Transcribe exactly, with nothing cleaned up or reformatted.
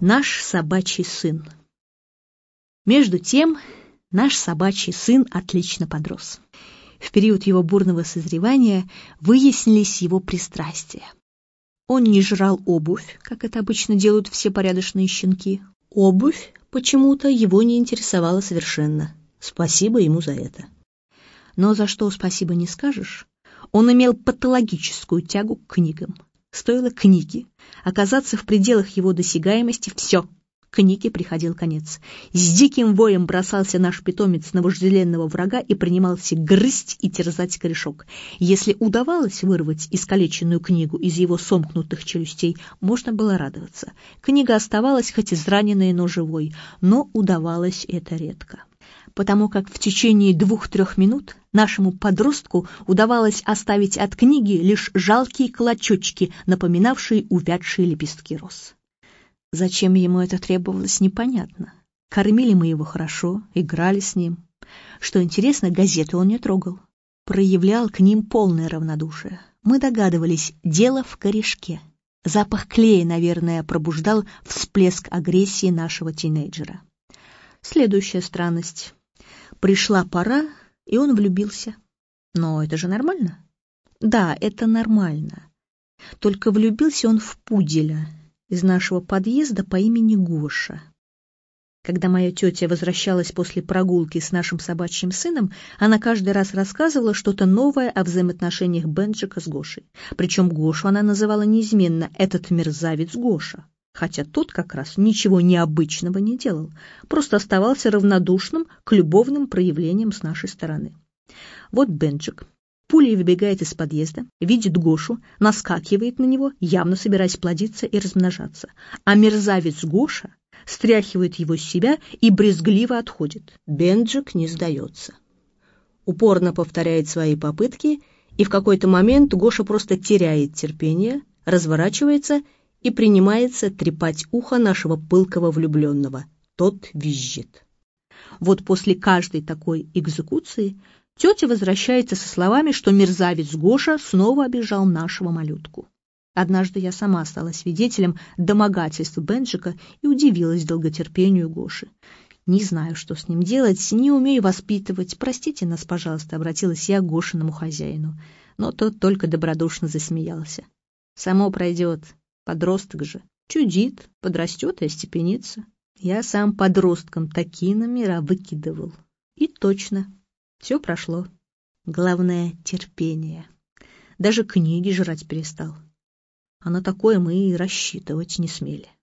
Наш собачий сын. Между тем, наш собачий сын отлично подрос. В период его бурного созревания выяснились его пристрастия. Он не жрал обувь, как это обычно делают все порядочные щенки. Обувь почему-то его не интересовала совершенно. Спасибо ему за это. Но за что спасибо не скажешь, он имел патологическую тягу к книгам. Стоило книги оказаться в пределах его досягаемости, все, книге приходил конец. С диким воем бросался наш питомец на вожделенного врага и принимался грызть и терзать корешок. Если удавалось вырвать искалеченную книгу из его сомкнутых челюстей, можно было радоваться. Книга оставалась хоть израненной, но живой, но удавалось это редко. Потому как в течение двух-трех минут нашему подростку удавалось оставить от книги лишь жалкие клочочки, напоминавшие увядшие лепестки роз. Зачем ему это требовалось, непонятно. Кормили мы его хорошо, играли с ним. Что интересно, газеты он не трогал. Проявлял к ним полное равнодушие. Мы догадывались, дело в корешке. Запах клея, наверное, пробуждал всплеск агрессии нашего тинейджера. Следующая странность. Пришла пора, и он влюбился. Но это же нормально? Да, это нормально. Только влюбился он в пуделя из нашего подъезда по имени Гоша. Когда моя тетя возвращалась после прогулки с нашим собачьим сыном, она каждый раз рассказывала что-то новое о взаимоотношениях Бенджика с Гошей. Причем Гошу она называла неизменно «этот мерзавец Гоша», хотя тот как раз ничего необычного не делал, просто оставался равнодушным к любовным проявлениям с нашей стороны. Вот Бенджик пулей выбегает из подъезда, видит Гошу, наскакивает на него, явно собираясь плодиться и размножаться, а мерзавец Гоша стряхивает его с себя и брезгливо отходит. Бенджик не сдается. Упорно повторяет свои попытки, и в какой-то момент Гоша просто теряет терпение, разворачивается и принимается трепать ухо нашего пылкого влюбленного. Тот визжит. Вот после каждой такой экзекуции тетя возвращается со словами, что мерзавец Гоша снова обижал нашего малютку. Однажды я сама стала свидетелем домогательств Бенджика и удивилась долготерпению Гоши. Не знаю, что с ним делать, не умею воспитывать. Простите нас, пожалуйста, обратилась я к Гошиному хозяину. Но тот только добродушно засмеялся. Само пройдет. Подросток же. Чудит, подрастет и остепенится. Я сам подросткам такие номера выкидывал. И точно. Все прошло. Главное — терпение. Даже книги жрать перестал. А на такое мы и рассчитывать не смели.